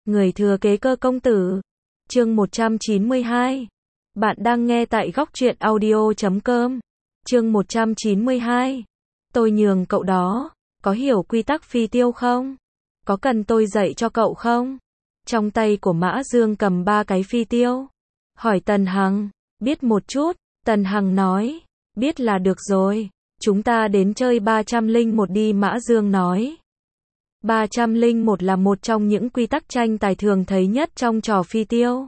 Người thừa kế Cơ công tử. Chương 192. Bạn đang nghe tại góc truyện audio.com. Chương 192. Tôi nhường cậu đó. Có hiểu quy tắc phi tiêu không? Có cần tôi dạy cho cậu không? Trong tay của Mã Dương cầm 3 cái phi tiêu. Hỏi Tần Hằng. Biết một chút. Tần Hằng nói. Biết là được rồi. Chúng ta đến chơi 301 đi, Mã Dương nói. 301 là một trong những quy tắc tranh tài thường thấy nhất trong trò phi tiêu.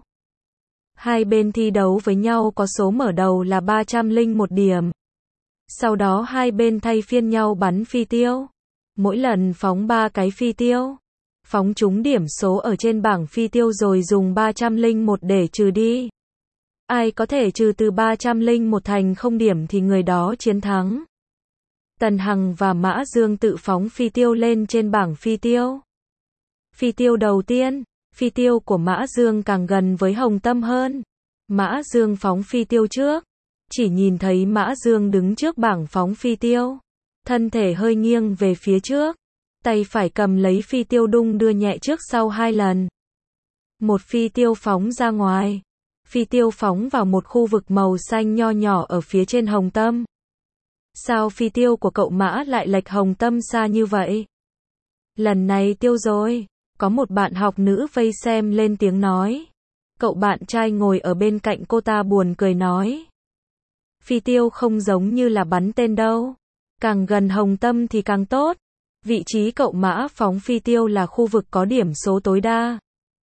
Hai bên thi đấu với nhau có số mở đầu là 301 điểm. Sau đó hai bên thay phiên nhau bắn phi tiêu. Mỗi lần phóng 3 cái phi tiêu. Phóng trúng điểm số ở trên bảng phi tiêu rồi dùng 301 để trừ đi. Ai có thể trừ từ 301 thành 0 điểm thì người đó chiến thắng. Tần Hằng và Mã Dương tự phóng phi tiêu lên trên bảng phi tiêu. Phi tiêu đầu tiên, phi tiêu của Mã Dương càng gần với Hồng Tâm hơn. Mã Dương phóng phi tiêu trước. Chỉ nhìn thấy Mã Dương đứng trước bảng phóng phi tiêu. Thân thể hơi nghiêng về phía trước. Tay phải cầm lấy phi tiêu đung đưa nhẹ trước sau 2 lần. Một phi tiêu phóng ra ngoài. Phi tiêu phóng vào một khu vực màu xanh nho nhỏ ở phía trên Hồng Tâm. Sao phi tiêu của cậu Mã lại lệch Hồng Tâm xa như vậy? Lần này tiêu rồi. Có một bạn học nữ vây xem lên tiếng nói. Cậu bạn trai ngồi ở bên cạnh cô ta buồn cười nói. Phi tiêu không giống như là bắn tên đâu. Càng gần Hồng Tâm thì càng tốt. Vị trí cậu Mã phóng phi tiêu là khu vực có điểm số tối đa.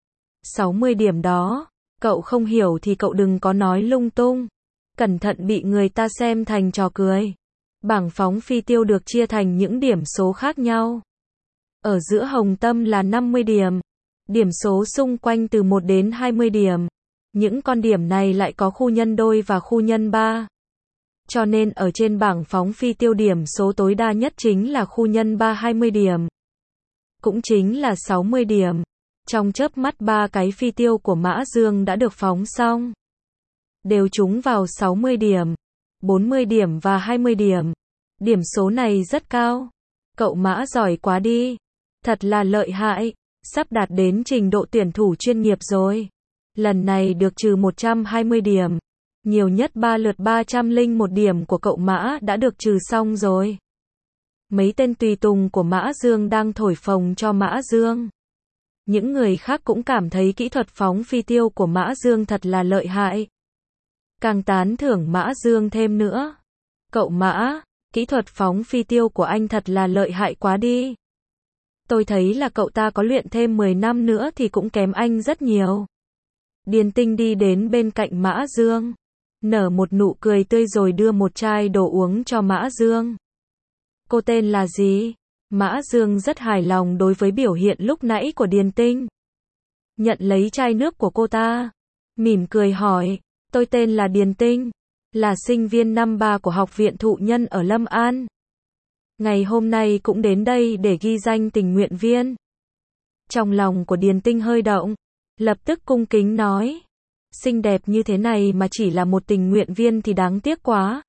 60 điểm đó. Cậu không hiểu thì cậu đừng có nói lung tung. Cẩn thận bị người ta xem thành trò cười. Bảng phóng phi tiêu được chia thành những điểm số khác nhau. Ở giữa Hồng Tâm là 50 điểm. Điểm số xung quanh từ 1 đến 20 điểm. Những con điểm này lại có khu nhân đôi và khu nhân 3. Cho nên ở trên bảng phóng phi tiêu điểm số tối đa nhất chính là khu nhân 3 20 điểm. Cũng chính là 60 điểm. Trong chớp mắt 3 cái phi tiêu của Mã Dương đã được phóng xong. Đều trúng vào 60 điểm, 40 điểm và 20 điểm. Điểm số này rất cao. Cậu Mã giỏi quá đi. Thật là lợi hại. Sắp đạt đến trình độ tuyển thủ chuyên nghiệp rồi. Lần này được trừ 120 điểm. Nhiều nhất 3 lượt 301 điểm của cậu Mã đã được trừ xong rồi. Mấy tên tùy tùng của Mã Dương đang thổi phồng cho Mã Dương. Những người khác cũng cảm thấy kỹ thuật phóng phi tiêu của Mã Dương thật là lợi hại. Càng tán thưởng Mã Dương thêm nữa. Cậu Mã, kỹ thuật phóng phi tiêu của anh thật là lợi hại quá đi. Tôi thấy là cậu ta có luyện thêm 10 năm nữa thì cũng kém anh rất nhiều. Điền Tinh đi đến bên cạnh Mã Dương. Nở một nụ cười tươi rồi đưa một chai đồ uống cho Mã Dương. Cô tên là gì? Mã Dương rất hài lòng đối với biểu hiện lúc nãy của Điền Tinh. Nhận lấy chai nước của cô ta. Mỉm cười hỏi. Tôi tên là Điền Tinh. Là sinh viên năm 3 của Học viện Thụ Nhân ở Lâm An. Ngày hôm nay cũng đến đây để ghi danh tình nguyện viên. Trong lòng của Điền Tinh hơi động. Lập tức cung kính nói. Xinh đẹp như thế này mà chỉ là một tình nguyện viên thì đáng tiếc quá.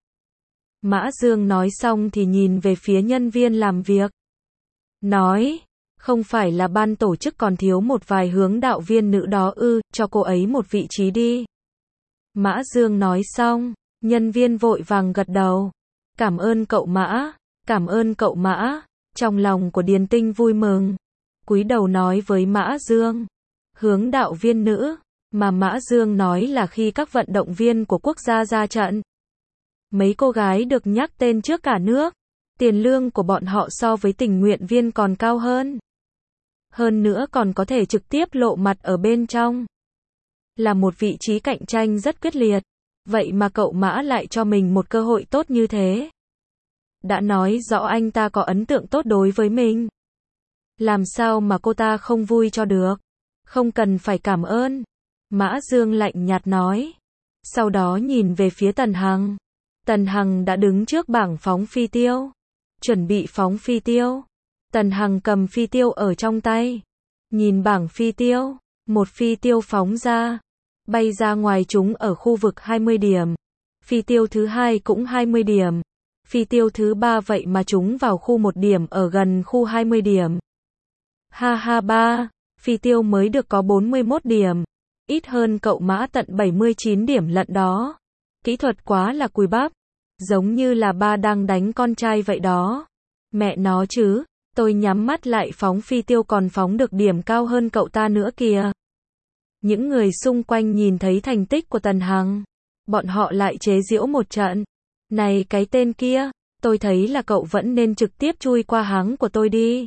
Mã Dương nói xong thì nhìn về phía nhân viên làm việc. Nói, không phải là ban tổ chức còn thiếu một vài hướng đạo viên nữ đó ư, cho cô ấy một vị trí đi. Mã Dương nói xong, nhân viên vội vàng gật đầu. Cảm ơn cậu Mã, cảm ơn cậu Mã. Trong lòng của Điền Tinh vui mừng. Cúi đầu nói với Mã Dương. Hướng đạo viên nữ, mà Mã Dương nói là khi các vận động viên của quốc gia ra trận. Mấy cô gái được nhắc tên trước cả nước. Tiền lương của bọn họ so với tình nguyện viên còn cao hơn. Hơn nữa còn có thể trực tiếp lộ mặt ở bên trong. Là một vị trí cạnh tranh rất quyết liệt. Vậy mà cậu Mã lại cho mình một cơ hội tốt như thế. Đã nói rõ anh ta có ấn tượng tốt đối với mình. Làm sao mà cô ta không vui cho được. Không cần phải cảm ơn. Mã Dương lạnh nhạt nói. Sau đó nhìn về phía Tần Hằng. Tần Hằng đã đứng trước bảng phóng phi tiêu. Chuẩn bị phóng phi tiêu. Tần Hằng cầm phi tiêu ở trong tay. Nhìn bảng phi tiêu. Một phi tiêu phóng ra. Bay ra ngoài chúng ở khu vực 20 điểm. Phi tiêu thứ hai cũng 20 điểm. Phi tiêu thứ ba vậy mà chúng vào khu 1 điểm ở gần khu 20 điểm. Ha ha ba. Phi Tiêu mới được có 41 điểm. Ít hơn cậu Mã tận 79 điểm lận đó. Kỹ thuật quá là cùi bắp. Giống như là ba đang đánh con trai vậy đó. Mẹ nó chứ, tôi nhắm mắt lại phóng Phi Tiêu còn phóng được điểm cao hơn cậu ta nữa kìa. Những người xung quanh nhìn thấy thành tích của Tần Hằng. Bọn họ lại chế giễu một trận. Này cái tên kia, tôi thấy là cậu vẫn nên trực tiếp chui qua háng của tôi đi.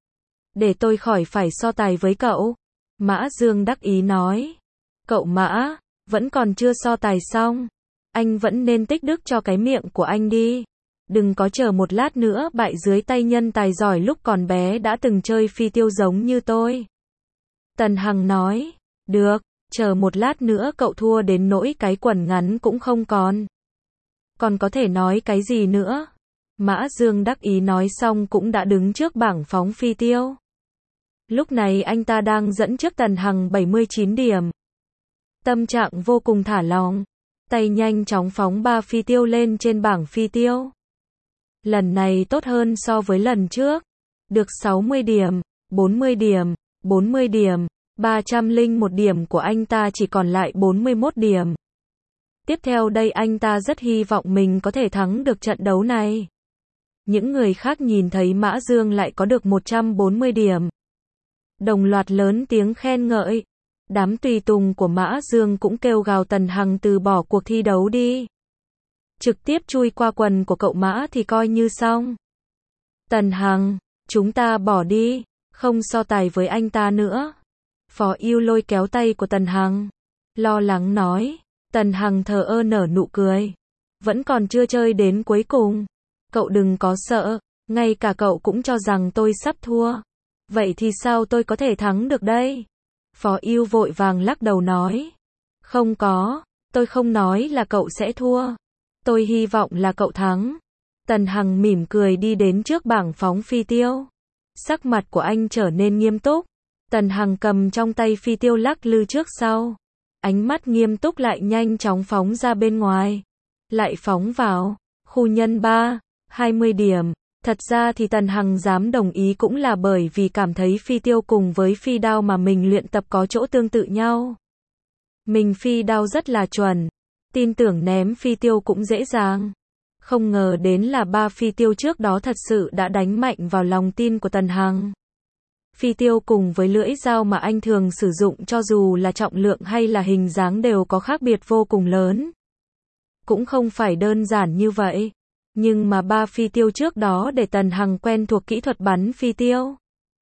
Để tôi khỏi phải so tài với cậu. Mã Dương đắc ý nói. Cậu Mã, vẫn còn chưa so tài xong. Anh vẫn nên tích đức cho cái miệng của anh đi. Đừng có chờ một lát nữa bại dưới tay nhân tài giỏi lúc còn bé đã từng chơi Phi Tiêu giống như tôi. Tần Hằng nói. Được, chờ một lát nữa cậu thua đến nỗi cái quần ngắn cũng không còn. Còn có thể nói cái gì nữa? Mã Dương đắc ý nói xong cũng đã đứng trước bảng phóng Phi Tiêu. Lúc này anh ta đang dẫn trước Tần Hằng 79 điểm. Tâm trạng vô cùng thả lỏng. Tay nhanh chóng phóng 3 Phi Tiêu lên trên bảng Phi Tiêu. Lần này tốt hơn so với lần trước. Được 60 điểm, 40 điểm, 40 điểm. 301 điểm của anh ta chỉ còn lại 41 điểm. Tiếp theo đây anh ta rất hy vọng mình có thể thắng được trận đấu này. Những người khác nhìn thấy Mã Dương lại có được 140 điểm. Đồng loạt lớn tiếng khen ngợi. Đám tùy tùng của Mã Dương cũng kêu gào Tần Hằng từ bỏ cuộc thi đấu đi. Trực tiếp chui qua quần của cậu Mã thì coi như xong. Tần Hằng, chúng ta bỏ đi, không so tài với anh ta nữa. Phó Yêu lôi kéo tay của Tần Hằng. Lo lắng nói. Tần Hằng thờ ơ nở nụ cười. Vẫn còn chưa chơi đến cuối cùng. Cậu đừng có sợ, ngay cả cậu cũng cho rằng tôi sắp thua. Vậy thì sao tôi có thể thắng được đây? Phó Yêu vội vàng lắc đầu nói. Không có, tôi không nói là cậu sẽ thua. Tôi hy vọng là cậu thắng. Tần Hằng mỉm cười đi đến trước bảng phóng Phi Tiêu. Sắc mặt của anh trở nên nghiêm túc. Tần Hằng cầm trong tay Phi Tiêu lắc lư trước sau. Ánh mắt nghiêm túc lại nhanh chóng phóng ra bên ngoài. Lại phóng vào. Khu nhân 3, 20 điểm. Thật ra thì Tần Hằng dám đồng ý cũng là bởi vì cảm thấy Phi Tiêu cùng với Phi Đao mà mình luyện tập có chỗ tương tự nhau. Mình Phi Đao rất là chuẩn. Tin tưởng ném Phi Tiêu cũng dễ dàng. Không ngờ đến là 3 Phi Tiêu trước đó thật sự đã đánh mạnh vào lòng tin của Tần Hằng. Phi Tiêu cùng với lưỡi dao mà anh thường sử dụng cho dù là trọng lượng hay là hình dáng đều có khác biệt vô cùng lớn. Cũng không phải đơn giản như vậy. Nhưng mà 3 Phi Tiêu trước đó để Tần Hằng quen thuộc kỹ thuật bắn Phi Tiêu.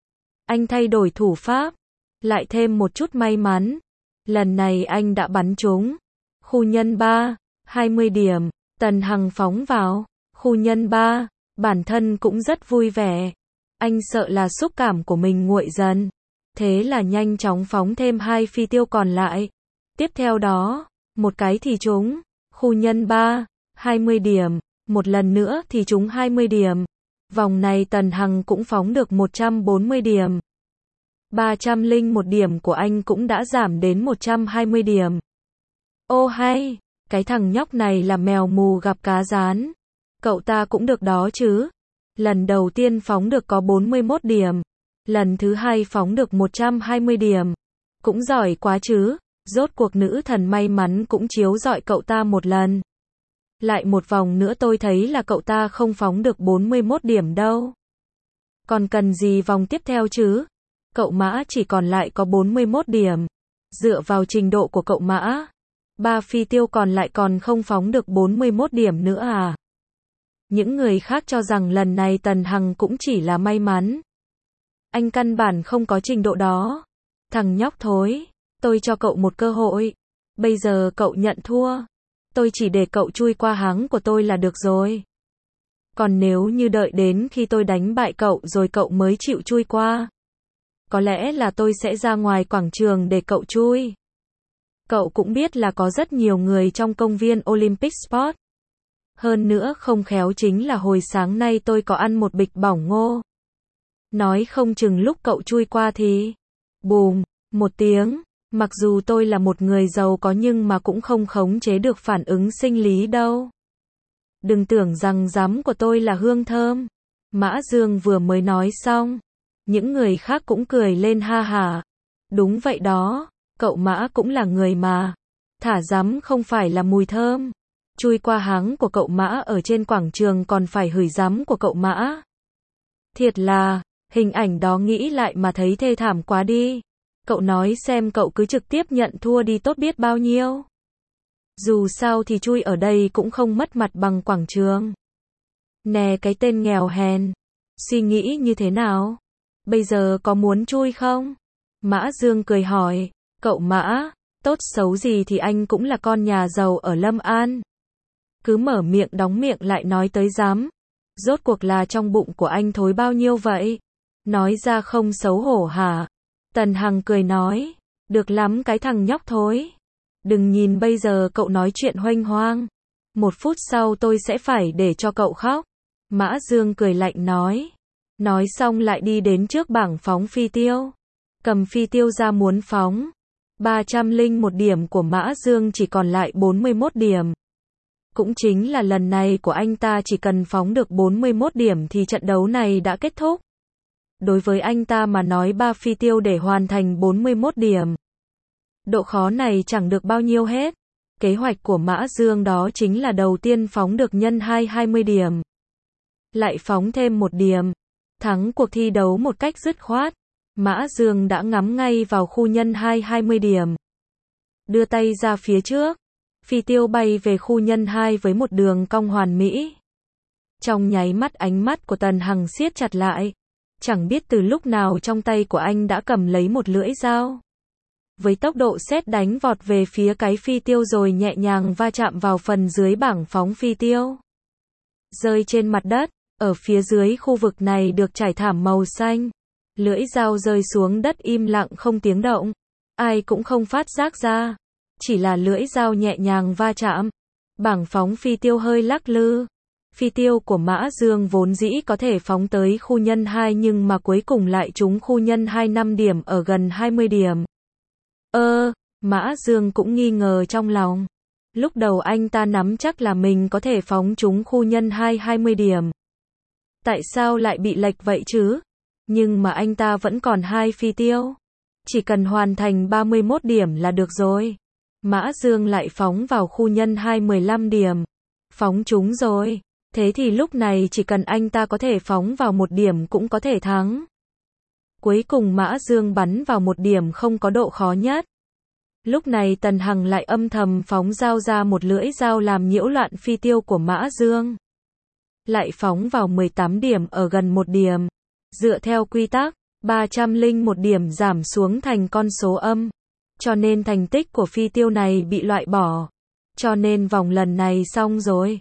Anh thay đổi thủ pháp. Lại thêm một chút may mắn. Lần này anh đã bắn trúng. Khu nhân 3, 20 điểm. Tần Hằng phóng vào. Khu nhân 3, bản thân cũng rất vui vẻ. Anh sợ là xúc cảm của mình nguội dần. Thế là nhanh chóng phóng thêm 2 Phi Tiêu còn lại. Tiếp theo đó, một cái thì trúng. Khu nhân 3, 20 điểm. Một lần nữa thì trúng 20 điểm. Vòng này Tần Hằng cũng phóng được 140 điểm. 301 điểm của anh cũng đã giảm đến 120 điểm. Ô hay, cái thằng nhóc này là mèo mù gặp cá rán. Cậu ta cũng được đó chứ. Lần đầu tiên phóng được có 41 điểm. Lần thứ hai phóng được 120 điểm. Cũng giỏi quá chứ. Rốt cuộc nữ thần may mắn cũng chiếu rọi cậu ta một lần. Lại một vòng nữa tôi thấy là cậu ta không phóng được 41 điểm đâu. Còn cần gì vòng tiếp theo chứ? Cậu Mã chỉ còn lại có 41 điểm. Dựa vào trình độ của cậu Mã, 3 Phi Tiêu còn lại còn không phóng được 41 điểm nữa à? Những người khác cho rằng lần này Tần Hằng cũng chỉ là may mắn. Anh căn bản không có trình độ đó. Thằng nhóc thối, tôi cho cậu một cơ hội. Bây giờ cậu nhận thua. Tôi chỉ để cậu chui qua háng của tôi là được rồi. Còn nếu như đợi đến khi tôi đánh bại cậu rồi cậu mới chịu chui qua, có lẽ là tôi sẽ ra ngoài quảng trường để cậu chui. Cậu cũng biết là có rất nhiều người trong công viên Olympic Sport. Hơn nữa không khéo chính là hồi sáng nay tôi có ăn một bịch bỏng ngô. Nói không chừng lúc cậu chui qua thì bùm, một tiếng. Mặc dù tôi là một người giàu có nhưng mà cũng không khống chế được phản ứng sinh lý đâu. Đừng tưởng rằng giấm của tôi là hương thơm. Mã Dương vừa mới nói xong. Những người khác cũng cười lên ha hả. Đúng vậy đó, cậu Mã cũng là người mà. Thả dám không phải là mùi thơm. Chui qua háng của cậu Mã ở trên quảng trường còn phải hửi dám của cậu Mã. Thiệt là, hình ảnh đó nghĩ lại mà thấy thê thảm quá đi. Cậu nói xem cậu cứ trực tiếp nhận thua đi tốt biết bao nhiêu. Dù sao thì chui ở đây cũng không mất mặt bằng quảng trường. Nè cái tên nghèo hèn. Suy nghĩ như thế nào? Bây giờ có muốn chui không? Mã Dương cười hỏi. Cậu Mã, tốt xấu gì thì anh cũng là con nhà giàu ở Lâm An. Cứ mở miệng đóng miệng lại nói tới dám. Rốt cuộc là trong bụng của anh thối bao nhiêu vậy? Nói ra không xấu hổ hả? Tần Hằng cười nói. Được lắm cái thằng nhóc thối. Đừng nhìn bây giờ cậu nói chuyện huênh hoang. 1 phút sau tôi sẽ phải để cho cậu khóc. Mã Dương cười lạnh nói. Nói xong lại đi đến trước bảng phóng phi tiêu. Cầm phi tiêu ra muốn phóng. 301 điểm của Mã Dương chỉ còn lại 41 điểm. Cũng chính là lần này của anh ta chỉ cần phóng được 41 điểm thì trận đấu này đã kết thúc. Đối với anh ta mà nói 3 phi tiêu để hoàn thành 41 điểm. Độ khó này chẳng được bao nhiêu hết. Kế hoạch của Mã Dương đó chính là đầu tiên phóng được nhân 20 điểm. Lại phóng thêm 1 điểm. Thắng cuộc thi đấu một cách dứt khoát. Mã Dương đã ngắm ngay vào khu nhân 20 điểm. Đưa tay ra phía trước. Phi tiêu bay về khu nhân 2 với một đường cong hoàn mỹ. Trong nháy mắt ánh mắt của Tần Hằng siết chặt lại. Chẳng biết từ lúc nào trong tay của anh đã cầm lấy một lưỡi dao. Với tốc độ sét đánh vọt về phía cái phi tiêu rồi nhẹ nhàng va chạm vào phần dưới bảng phóng phi tiêu. Rơi trên mặt đất, ở phía dưới khu vực này được trải thảm màu xanh. Lưỡi dao rơi xuống đất im lặng không tiếng động. Ai cũng không phát giác ra. Chỉ là lưỡi dao nhẹ nhàng va chạm. Bảng phóng phi tiêu hơi lắc lư. Phi tiêu của Mã Dương vốn dĩ có thể phóng tới khu nhân 2 nhưng mà cuối cùng lại trúng khu nhân 2 5 điểm ở gần 20 điểm. Mã Dương cũng nghi ngờ trong lòng. Lúc đầu anh ta nắm chắc là mình có thể phóng trúng khu nhân 2 20 điểm. Tại sao lại bị lệch vậy chứ? Nhưng mà anh ta vẫn còn 2 phi tiêu. Chỉ cần hoàn thành 31 điểm là được rồi. Mã Dương lại phóng vào khu nhân 2 15 điểm. Phóng trúng rồi. Thế thì lúc này chỉ cần anh ta có thể phóng vào 1 điểm cũng có thể thắng. Cuối cùng Mã Dương bắn vào 1 điểm không có độ khó nhất. Lúc này Tần Hằng lại âm thầm phóng dao ra một lưỡi dao làm nhiễu loạn phi tiêu của Mã Dương. Lại phóng vào 18 điểm ở gần 1 điểm. Dựa theo quy tắc, 301 điểm giảm xuống thành con số âm. Cho nên thành tích của phi tiêu này bị loại bỏ. Cho nên vòng lần này xong rồi.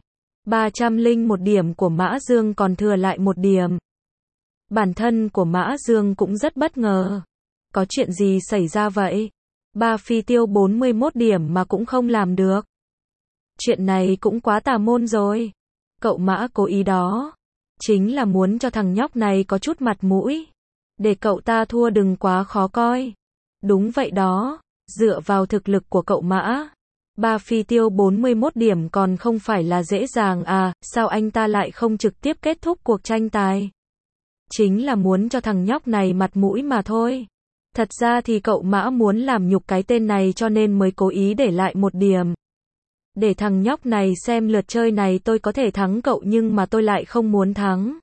301 điểm của Mã Dương còn thừa lại 1 điểm. Bản thân của Mã Dương cũng rất bất ngờ. Có chuyện gì xảy ra vậy? 3 phi tiêu 41 điểm mà cũng không làm được. Chuyện này cũng quá tà môn rồi. Cậu Mã cố ý đó. Chính là muốn cho thằng nhóc này có chút mặt mũi. Để cậu ta thua đừng quá khó coi. Đúng vậy đó. Dựa vào thực lực của cậu Mã. 3 phi tiêu 41 điểm còn không phải là dễ dàng à, sao anh ta lại không trực tiếp kết thúc cuộc tranh tài? Chính là muốn cho thằng nhóc này mặt mũi mà thôi. Thật ra thì cậu Mã muốn làm nhục cái tên này cho nên mới cố ý để lại 1 điểm. Để thằng nhóc này xem lượt chơi này tôi có thể thắng cậu nhưng mà tôi lại không muốn thắng.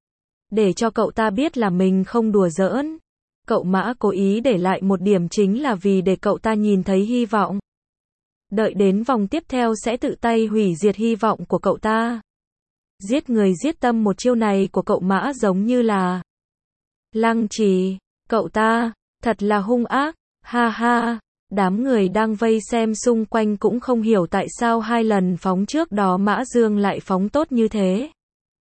Để cho cậu ta biết là mình không đùa giỡn. Cậu Mã cố ý để lại 1 điểm chính là vì để cậu ta nhìn thấy hy vọng. Đợi đến vòng tiếp theo sẽ tự tay hủy diệt hy vọng của cậu ta. Giết người giết tâm một chiêu này của cậu Mã giống như là lăng trì. Cậu ta, thật là hung ác, ha ha. Đám người đang vây xem xung quanh cũng không hiểu tại sao 2 lần phóng trước đó Mã Dương lại phóng tốt như thế.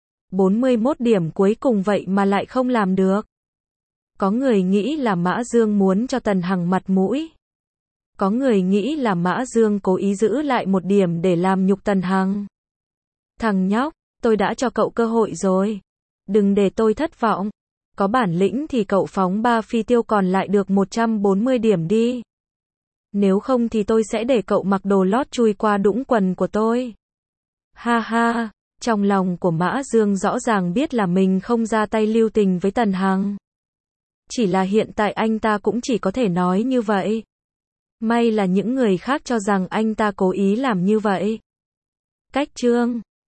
41 điểm cuối cùng vậy mà lại không làm được. Có người nghĩ là Mã Dương muốn cho Tần Hằng mặt mũi. Có người nghĩ là Mã Dương cố ý giữ lại 1 điểm để làm nhục Tần Hằng. Thằng nhóc, tôi đã cho cậu cơ hội rồi. Đừng để tôi thất vọng. Có bản lĩnh thì cậu phóng 3 phi tiêu còn lại được 140 điểm đi. Nếu không thì tôi sẽ để cậu mặc đồ lót chui qua đũng quần của tôi. Ha ha, trong lòng của Mã Dương rõ ràng biết là mình không ra tay lưu tình với Tần Hằng. Chỉ là hiện tại anh ta cũng chỉ có thể nói như vậy. May là những người khác cho rằng anh ta cố ý làm như vậy. Cách chương